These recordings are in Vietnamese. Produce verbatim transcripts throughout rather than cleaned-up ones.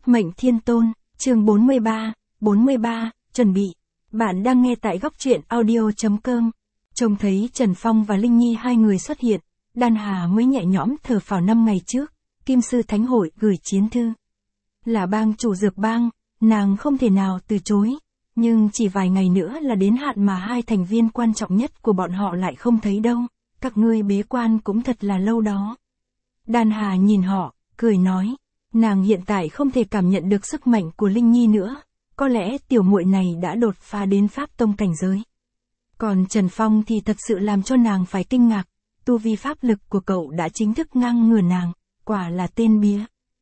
Mệnh Thiên Tôn, chương bốn mươi ba, bốn mươi ba, chuẩn bị. Bạn đang nghe tại góc truyện audio chấm com. Trông thấy Trần Phong và Linh Nhi hai người xuất hiện, Đan Hà mới nhẹ nhõm thở phào. Năm ngày trước, Kim Sư Thánh Hội gửi chiến thư. Là bang chủ dược bang, nàng không thể nào từ chối, nhưng chỉ vài ngày nữa là đến hạn mà hai thành viên quan trọng nhất của bọn họ lại không thấy đâu, các ngươi bế quan cũng thật là lâu đó. Đan Hà nhìn họ, cười nói, nàng hiện tại không thể cảm nhận được sức mạnh của Linh Nhi nữa, có lẽ tiểu muội này đã đột phá đến Pháp tông cảnh giới. Còn Trần Phong thì thật sự làm cho nàng phải kinh ngạc, tu vi pháp lực của cậu đã chính thức ngang ngửa nàng, quả là tên bía.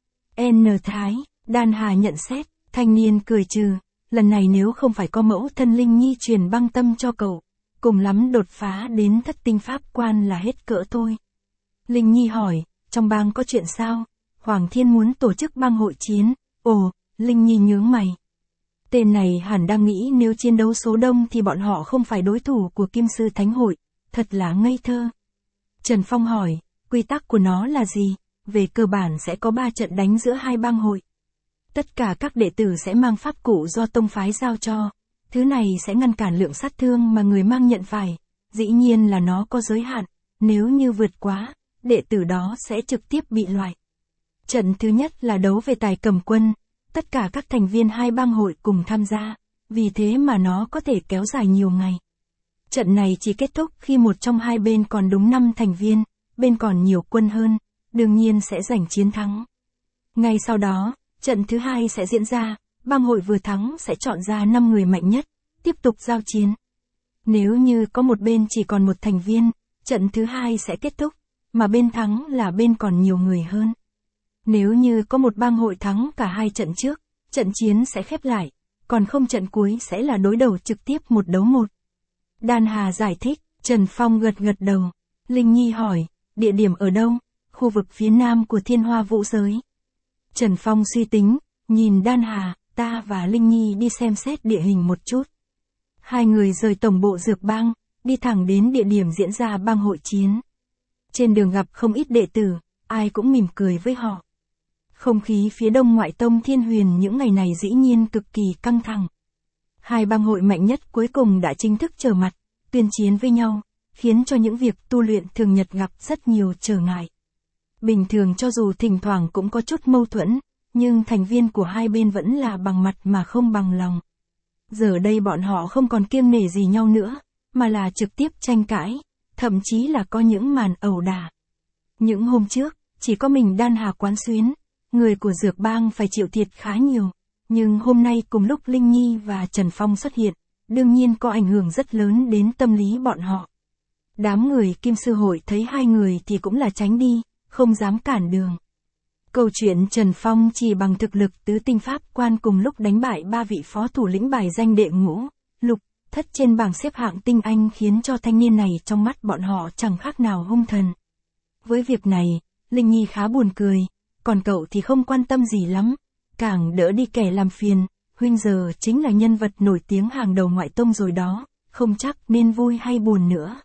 N Thái, Đan Hà nhận xét, thanh niên cười trừ, lần này nếu không phải có mẫu thân Linh Nhi truyền băng tâm cho cậu, cùng lắm đột phá đến thất tinh pháp quan là hết cỡ thôi. Linh Nhi hỏi, trong bang có chuyện sao? Hoàng Thiên muốn tổ chức bang hội chiến. Ồ, Linh Nhi nhướng mày. Tên này hẳn đang nghĩ nếu chiến đấu số đông thì bọn họ không phải đối thủ của Kim Sư Thánh Hội, thật là ngây thơ. Trần Phong hỏi, quy tắc của nó là gì? Về cơ bản sẽ có ba trận đánh giữa hai bang hội. Tất cả các đệ tử sẽ mang pháp cụ do tông phái giao cho. Thứ này sẽ ngăn cản lượng sát thương mà người mang nhận phải. Dĩ nhiên là nó có giới hạn, nếu như vượt quá, đệ tử đó sẽ trực tiếp bị loại. Trận thứ nhất là đấu về tài cầm quân, tất cả các thành viên hai bang hội cùng tham gia, vì thế mà nó có thể kéo dài nhiều ngày. Trận này chỉ kết thúc khi một trong hai bên còn đúng năm thành viên, bên còn nhiều quân hơn, đương nhiên sẽ giành chiến thắng. Ngay sau đó, trận thứ hai sẽ diễn ra, bang hội vừa thắng sẽ chọn ra năm người mạnh nhất, tiếp tục giao chiến. Nếu như có một bên chỉ còn một thành viên, trận thứ hai sẽ kết thúc, mà bên thắng là bên còn nhiều người hơn. Nếu như có một bang hội thắng cả hai trận trước, trận chiến sẽ khép lại, còn không trận cuối sẽ là đối đầu trực tiếp một đấu một. Đan Hà giải thích, Trần Phong gật gật đầu. Linh Nhi hỏi, địa điểm ở đâu? Khu vực phía nam của Thiên Hoa Vũ Giới. Trần Phong suy tính, nhìn Đan Hà, ta và Linh Nhi đi xem xét địa hình một chút. Hai người rời tổng bộ dược bang, đi thẳng đến địa điểm diễn ra bang hội chiến. Trên đường gặp không ít đệ tử, ai cũng mỉm cười với họ. Không khí phía đông ngoại tông Thiên Huyền những ngày này dĩ nhiên cực kỳ căng thẳng. Hai bang hội mạnh nhất cuối cùng đã chính thức trở mặt, tuyên chiến với nhau, khiến cho những việc tu luyện thường nhật gặp rất nhiều trở ngại. Bình thường cho dù thỉnh thoảng cũng có chút mâu thuẫn, nhưng thành viên của hai bên vẫn là bằng mặt mà không bằng lòng. Giờ đây bọn họ không còn kiêng nể gì nhau nữa, mà là trực tiếp tranh cãi, thậm chí là có những màn ẩu đả. Những hôm trước, chỉ có mình Đan Hà quán xuyến, người của dược bang phải chịu thiệt khá nhiều, nhưng hôm nay cùng lúc Linh Nhi và Trần Phong xuất hiện, đương nhiên có ảnh hưởng rất lớn đến tâm lý bọn họ. Đám người Kim Sư Hội thấy hai người thì cũng là tránh đi, không dám cản đường. Câu chuyện Trần Phong chỉ bằng thực lực tứ tinh pháp quan cùng lúc đánh bại ba vị phó thủ lĩnh bài danh đệ ngũ, lục, thất trên bảng xếp hạng tinh anh khiến cho thanh niên này trong mắt bọn họ chẳng khác nào hung thần. Với việc này, Linh Nhi khá buồn cười, còn cậu thì không quan tâm gì lắm, càng đỡ đi kẻ làm phiền, huynh giờ chính là nhân vật nổi tiếng hàng đầu ngoại tông rồi đó, không chắc nên vui hay buồn nữa.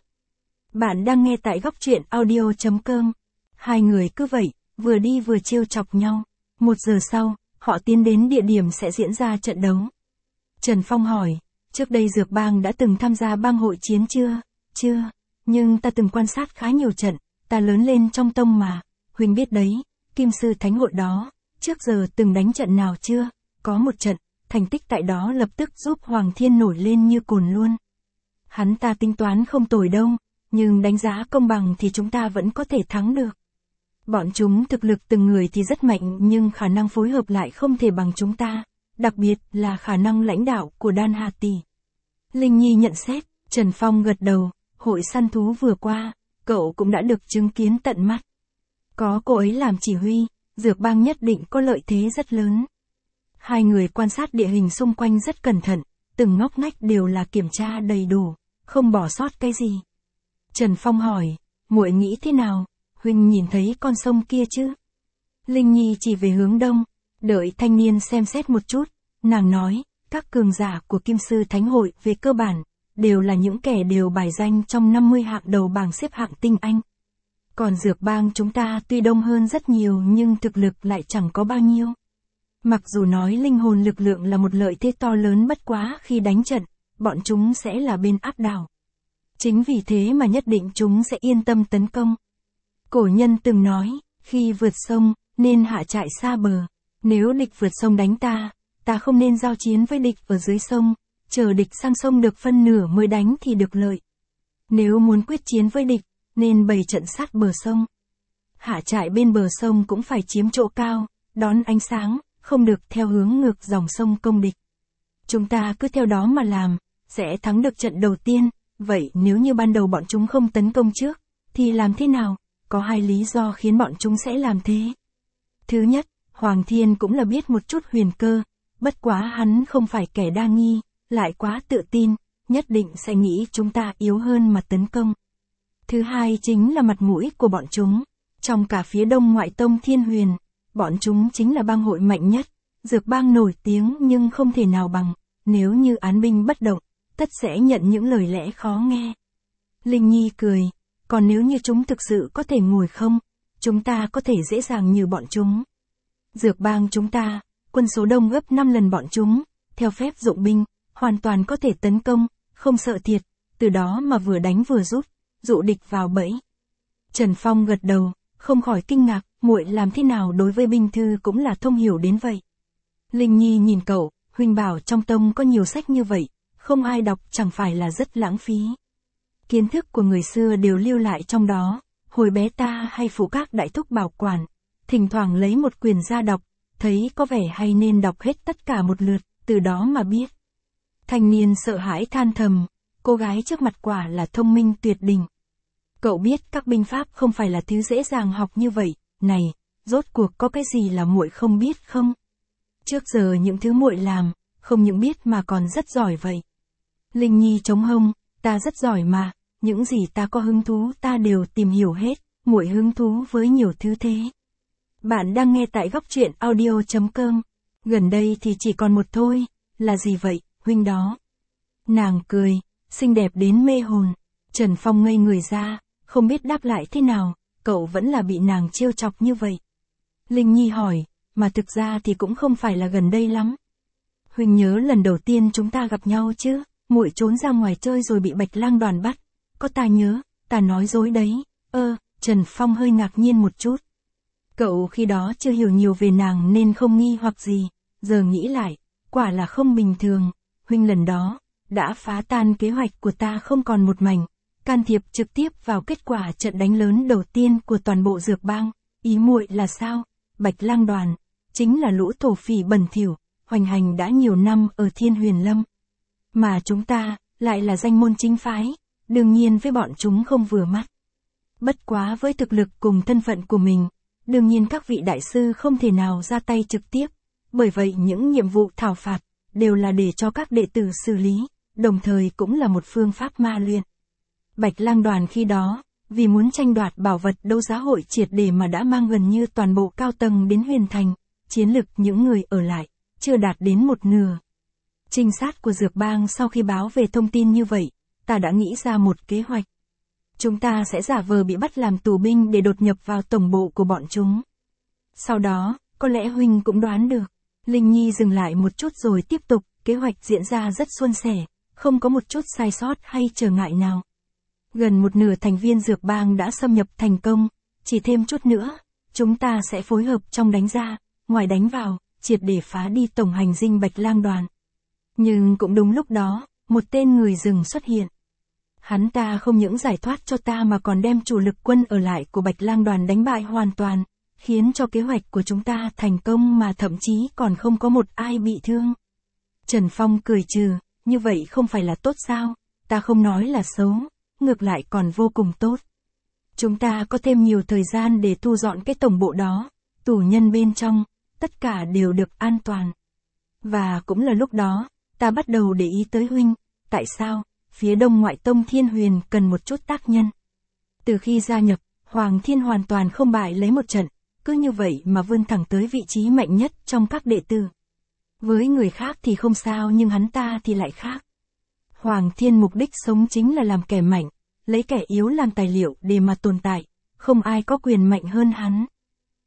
Bạn đang nghe tại góc truyện audio chấm com. Hai người cứ vậy, vừa đi vừa trêu chọc nhau. Một giờ sau, họ tiến đến địa điểm sẽ diễn ra trận đấu. Trần Phong hỏi, trước đây dược bang đã từng tham gia bang hội chiến chưa? Chưa, nhưng ta từng quan sát khá nhiều trận, ta lớn lên trong tông mà, huynh biết đấy, Kim Sư Thánh Hội đó, trước giờ từng đánh trận nào chưa? Có một trận, thành tích tại đó lập tức giúp Hoàng Thiên nổi lên như cồn luôn. Hắn ta tính toán không tồi đâu, nhưng đánh giá công bằng thì chúng ta vẫn có thể thắng được. Bọn chúng thực lực từng người thì rất mạnh nhưng khả năng phối hợp lại không thể bằng chúng ta, đặc biệt là khả năng lãnh đạo của Đan Hà tỷ. Linh Nhi nhận xét, Trần Phong gật đầu, hội săn thú vừa qua, cậu cũng đã được chứng kiến tận mắt. Có cô ấy làm chỉ huy, dược bang nhất định có lợi thế rất lớn. Hai người quan sát địa hình xung quanh rất cẩn thận, từng ngóc ngách đều là kiểm tra đầy đủ, không bỏ sót cái gì. Trần Phong hỏi, muội nghĩ thế nào? Huynh nhìn thấy con sông kia chứ? Linh Nhi chỉ về hướng đông, đợi thanh niên xem xét một chút, nàng nói, các cường giả của Kim Sư Thánh Hội về cơ bản, đều là những kẻ đều bài danh trong năm mươi hạng đầu bảng xếp hạng tinh anh. Còn dược bang chúng ta tuy đông hơn rất nhiều nhưng thực lực lại chẳng có bao nhiêu. Mà Mặc dù nói linh hồn lực lượng là một lợi thế to lớn bất quá khi đánh trận, bọn chúng sẽ là bên áp đảo. Chính vì thế mà nhất định chúng sẽ yên tâm tấn công. Cổ nhân từng nói, khi vượt sông, nên hạ trại xa bờ. Nếu địch vượt sông đánh ta, ta không nên giao chiến với địch ở dưới sông, chờ địch sang sông được phân nửa mới đánh thì được lợi. Nếu muốn quyết chiến với địch, nên bày trận sát bờ sông. Hạ trại bên bờ sông cũng phải chiếm chỗ cao, đón ánh sáng, không được theo hướng ngược dòng sông công địch. Chúng ta cứ theo đó mà làm, sẽ thắng được trận đầu tiên. Vậy nếu như ban đầu bọn chúng không tấn công trước, thì làm thế nào? Có hai lý do khiến bọn chúng sẽ làm thế. Thứ nhất, Hoàng Thiên cũng là biết một chút huyền cơ, bất quá hắn không phải kẻ đa nghi, lại quá tự tin, nhất định sẽ nghĩ chúng ta yếu hơn mà tấn công. Thứ hai chính là mặt mũi của bọn chúng. Trong cả phía đông ngoại tông Thiên Huyền, bọn chúng chính là bang hội mạnh nhất, dược bang nổi tiếng nhưng không thể nào bằng, nếu như án binh bất động, tất sẽ nhận những lời lẽ khó nghe. Linh Nhi cười, còn nếu như chúng thực sự có thể ngồi không, chúng ta có thể dễ dàng như bọn chúng. Dược bang chúng ta, quân số đông gấp năm lần bọn chúng, theo phép dụng binh, hoàn toàn có thể tấn công, không sợ thiệt, từ đó mà vừa đánh vừa rút, dụ địch vào bẫy. Trần Phong gật đầu, không khỏi kinh ngạc, muội làm thế nào đối với binh thư cũng là thông hiểu đến vậy. Linh Nhi nhìn cậu, huynh bảo trong tông có nhiều sách như vậy, không ai đọc chẳng phải là rất lãng phí. Kiến thức của người xưa đều lưu lại trong đó, hồi bé ta hay phụ các đại thúc bảo quản, thỉnh thoảng lấy một quyển ra đọc, thấy có vẻ hay nên đọc hết tất cả một lượt, từ đó mà biết. Thanh niên sợ hãi than thầm, cô gái trước mặt quả là thông minh tuyệt đỉnh. Cậu biết các binh pháp không phải là thứ dễ dàng học như vậy, này, rốt cuộc có cái gì là muội không biết không? Trước giờ những thứ muội làm, không những biết mà còn rất giỏi vậy. Linh Nhi chống hông, ta rất giỏi mà, những gì ta có hứng thú ta đều tìm hiểu hết, muội hứng thú với nhiều thứ thế. Bạn đang nghe tại góc truyện audio chấm com. Gần đây thì chỉ còn một thôi, là gì vậy, huynh đó? Nàng cười, xinh đẹp đến mê hồn. Trần Phong ngây người ra, không biết đáp lại thế nào, cậu vẫn là bị nàng trêu chọc như vậy. Linh Nhi hỏi, mà thực ra thì cũng không phải là gần đây lắm. Huynh nhớ lần đầu tiên chúng ta gặp nhau chứ, muội trốn ra ngoài chơi rồi bị Bạch Lang đoàn bắt. Có ta nhớ, ta nói dối đấy. Ơ, Trần Phong hơi ngạc nhiên một chút. Cậu khi đó chưa hiểu nhiều về nàng nên không nghi hoặc gì, giờ nghĩ lại, quả là không bình thường. Huynh lần đó, đã phá tan kế hoạch của ta không còn một mảnh, can thiệp trực tiếp vào kết quả trận đánh lớn đầu tiên của toàn bộ dược bang. Ý muội là sao? Bạch Lang đoàn, chính là lũ thổ phỉ bẩn thỉu, hoành hành đã nhiều năm ở Thiên Huyền Lâm. Mà chúng ta, lại là danh môn chính phái, đương nhiên với bọn chúng không vừa mắt. Bất quá với thực lực cùng thân phận của mình, đương nhiên các vị đại sư không thể nào ra tay trực tiếp, bởi vậy những nhiệm vụ thảo phạt, đều là để cho các đệ tử xử lý, đồng thời cũng là một phương pháp ma luyện. Bạch Lang đoàn khi đó, vì muốn tranh đoạt bảo vật đấu giá hội triệt để mà đã mang gần như toàn bộ cao tầng đến Huyền Thành, chiến lực những người ở lại, chưa đạt đến một nửa. Trinh sát của Dược Bang sau khi báo về thông tin như vậy, ta đã nghĩ ra một kế hoạch. Chúng ta sẽ giả vờ bị bắt làm tù binh để đột nhập vào tổng bộ của bọn chúng. Sau đó, có lẽ huynh cũng đoán được. Linh Nhi dừng lại một chút rồi tiếp tục, kế hoạch diễn ra rất suôn sẻ, không có một chút sai sót hay trở ngại nào. Gần một nửa thành viên Dược Bang đã xâm nhập thành công, chỉ thêm chút nữa, chúng ta sẽ phối hợp trong đánh ra, ngoài đánh vào, triệt để phá đi tổng hành dinh Bạch Lang đoàn. Nhưng cũng đúng lúc đó, một tên người rừng xuất hiện. Hắn ta không những giải thoát cho ta mà còn đem chủ lực quân ở lại của Bạch Lang đoàn đánh bại hoàn toàn, khiến cho kế hoạch của chúng ta thành công mà thậm chí còn không có một ai bị thương. Trần Phong cười trừ, như vậy không phải là tốt sao? Ta không nói là xấu, ngược lại còn vô cùng tốt. Chúng ta có thêm nhiều thời gian để thu dọn cái tổng bộ đó, tù nhân bên trong, tất cả đều được an toàn. Và cũng là lúc đó, ta bắt đầu để ý tới huynh, tại sao, phía đông ngoại tông Thiên Huyền cần một chút tác nhân. Từ khi gia nhập, Hoàng Thiên hoàn toàn không bại lấy một trận, cứ như vậy mà vươn thẳng tới vị trí mạnh nhất trong các đệ tử. Với người khác thì không sao nhưng hắn ta thì lại khác. Hoàng Thiên mục đích sống chính là làm kẻ mạnh, lấy kẻ yếu làm tài liệu để mà tồn tại, không ai có quyền mạnh hơn hắn.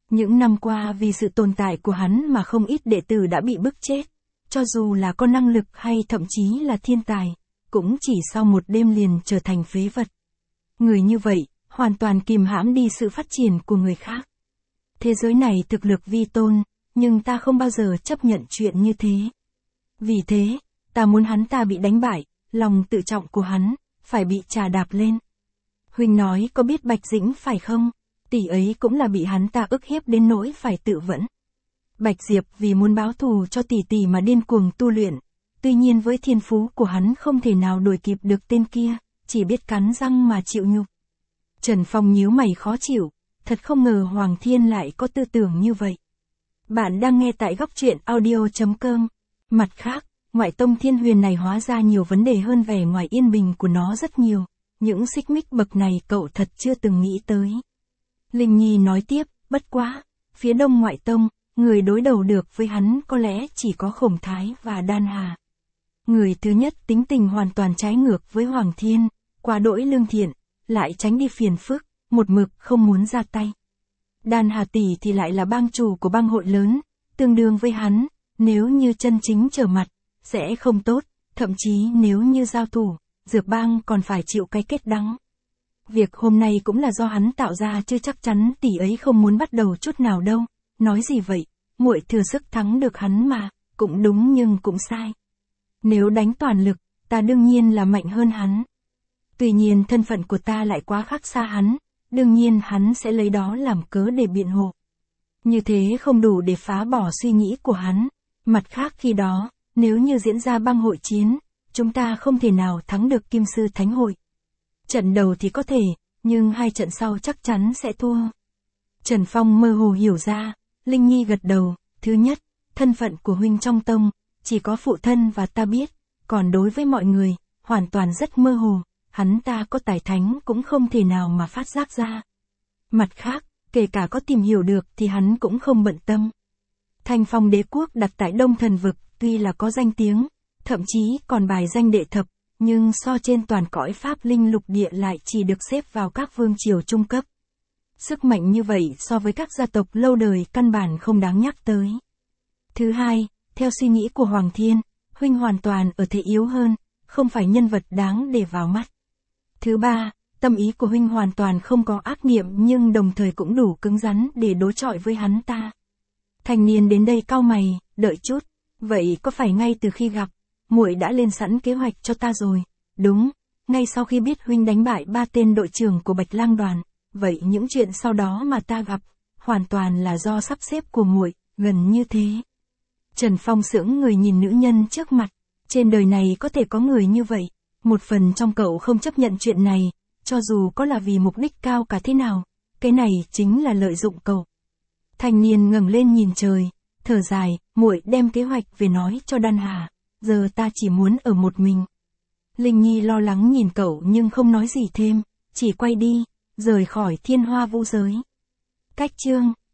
Những năm qua vì sự tồn tại của hắn mà không ít đệ tử đã bị bức chết. Cho dù là có năng lực hay thậm chí là thiên tài, cũng chỉ sau một đêm liền trở thành phế vật. Người như vậy, hoàn toàn kìm hãm đi sự phát triển của người khác. Thế giới này thực lực vi tôn, nhưng ta không bao giờ chấp nhận chuyện như thế. Vì thế, ta muốn hắn ta bị đánh bại, lòng tự trọng của hắn, phải bị trà đạp lên. Huynh nói có biết Bạch Dĩnh phải không? Tỷ ấy cũng là bị hắn ta ức hiếp đến nỗi phải tự vẫn. Bạch Diệp vì muốn báo thù cho tỷ tỷ mà điên cuồng tu luyện. Tuy nhiên với thiên phú của hắn không thể nào đuổi kịp được tên kia, chỉ biết cắn răng mà chịu nhục. Trần Phong nhíu mày khó chịu, thật không ngờ Hoàng Thiên lại có tư tưởng như vậy. Bạn đang nghe tại góc truyện audio chấm com. Mặt khác, ngoại tông Thiên Huyền này hóa ra nhiều vấn đề hơn vẻ ngoài yên bình của nó rất nhiều. Những xích mích bậc này cậu thật chưa từng nghĩ tới. Linh Nhi nói tiếp, bất quá, phía đông ngoại tông, người đối đầu được với hắn có lẽ chỉ có Khổng Thái và Đan Hà. Người thứ nhất tính tình hoàn toàn trái ngược với Hoàng Thiên, quá đỗi lương thiện, lại tránh đi phiền phức, một mực không muốn ra tay. Đan Hà tỷ thì lại là bang chủ của bang hội lớn, tương đương với hắn, nếu như chân chính trở mặt, sẽ không tốt, thậm chí nếu như giao thủ, Dược bang còn phải chịu cái kết đắng. Việc hôm nay cũng là do hắn tạo ra chứ chắc chắn tỷ ấy không muốn bắt đầu chút nào đâu. Nói gì vậy, muội thừa sức thắng được hắn mà, cũng đúng nhưng cũng sai. Nếu đánh toàn lực, ta đương nhiên là mạnh hơn hắn. Tuy nhiên thân phận của ta lại quá khác xa hắn, đương nhiên hắn sẽ lấy đó làm cớ để biện hộ. Như thế không đủ để phá bỏ suy nghĩ của hắn. Mặt khác khi đó, nếu như diễn ra bang hội chiến, chúng ta không thể nào thắng được Kim Sư Thánh Hội. Trận đầu thì có thể, nhưng hai trận sau chắc chắn sẽ thua. Trần Phong mơ hồ hiểu ra, Linh Nhi gật đầu, thứ nhất, thân phận của huynh trong tông, chỉ có phụ thân và ta biết, còn đối với mọi người, hoàn toàn rất mơ hồ, hắn ta có tài thánh cũng không thể nào mà phát giác ra. Mặt khác, kể cả có tìm hiểu được thì hắn cũng không bận tâm. Thanh Phong Đế quốc đặt tại Đông Thần Vực, tuy là có danh tiếng, thậm chí còn bài danh đệ thập, nhưng so trên toàn cõi Pháp Linh lục địa lại chỉ được xếp vào các vương triều trung cấp. Sức mạnh như vậy so với các gia tộc lâu đời căn bản không đáng nhắc tới. Thứ hai, theo suy nghĩ của Hoàng Thiên, huynh hoàn toàn ở thế yếu hơn, không phải nhân vật đáng để vào mắt. Thứ ba, tâm ý của huynh hoàn toàn không có ác niệm nhưng đồng thời cũng đủ cứng rắn để đối chọi với hắn ta. Thanh niên đến đây cau mày, đợi chút, vậy có phải ngay từ khi gặp, muội đã lên sẵn kế hoạch cho ta rồi? Đúng, ngay sau khi biết huynh đánh bại ba tên đội trưởng của Bạch Lang đoàn, vậy những chuyện sau đó mà ta gặp, hoàn toàn là do sắp xếp của muội, gần như thế. Trần Phong sững người nhìn nữ nhân trước mặt, trên đời này có thể có người như vậy, một phần trong cậu không chấp nhận chuyện này, cho dù có là vì mục đích cao cả thế nào, cái này chính là lợi dụng cậu. Thanh niên ngẩng lên nhìn trời, thở dài, muội đem kế hoạch về nói cho Đan Hà, giờ ta chỉ muốn ở một mình. Linh Nhi lo lắng nhìn cậu nhưng không nói gì thêm, chỉ quay đi, rời khỏi Thiên Hoa Vũ giới. Cách chương